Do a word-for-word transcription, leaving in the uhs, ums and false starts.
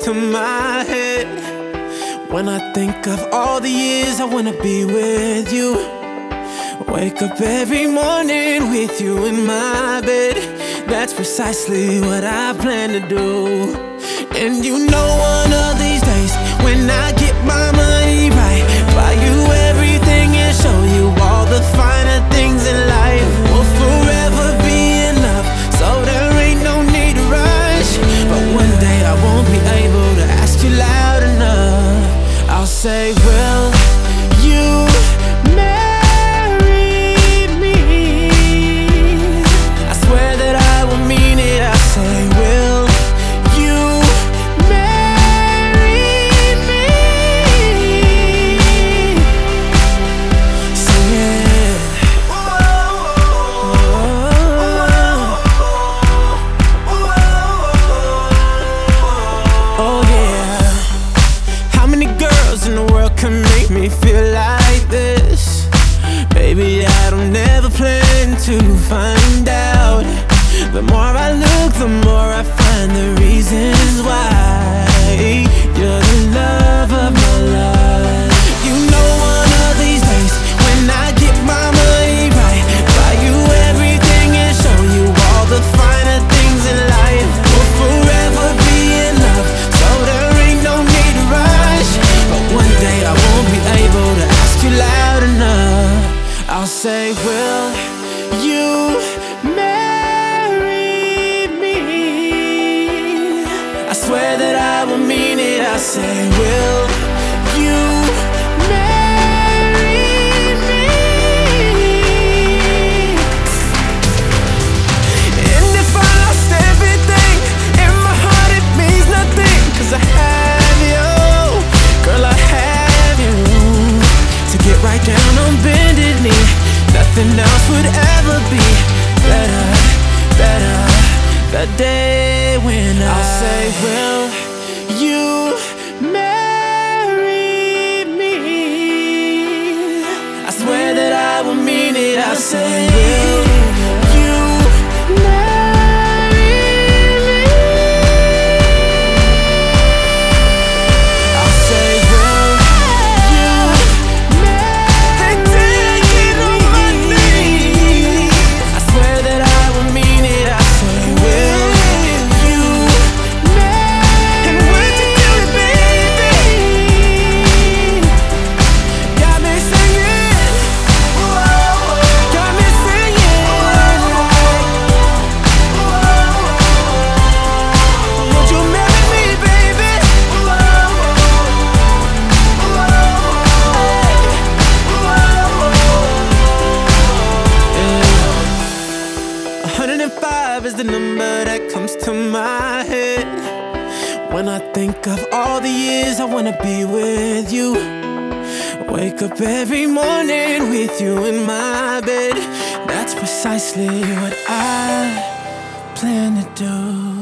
to my head when I think of all the years I wanna be with you. Wake up every morning with you in my bed. That's precisely what I plan to do. And you know one of these days, when I get my money right, buy you everything and show you all the finer things in life. We'll forever be in love, so there ain't no need to rush. But one day I won't be able to ask you loud enough. I'll say, will you marry me? I swear that I will mean it. I say, will you marry me? Sing it. Oh yeah. How many girls in the world can make me feel like this? Baby, I don't never plan to find out. The more I look, the more I find the reasons why you're the love of my life. You know one of these days, when I get my money right, buy you everything and show you all the finer things in life. We'll forever be in love, so there ain't no need to rush. But one day I won't be able to ask you loud enough. I'll say, will you marry me? I swear that I will mean it. I say, will you marry me? And if I lost everything, in my heart it means nothing, 'cause I have you, girl, I have you. To get right down on bended knee, nothing else would ever be better, better. The day when I'll say, will you marry me? I swear that I will mean it. I'll say, will you marry me? I'll say, will you marry me? I swear that I will mean it. I say, will you marry? And when you do it, baby, got me singing, got me singing like, would you marry me, baby? one hundred five is the number that comes to my head when I think of all the years I wanna be with you. Wake up every morning with you in my bed. That's precisely what I plan to do.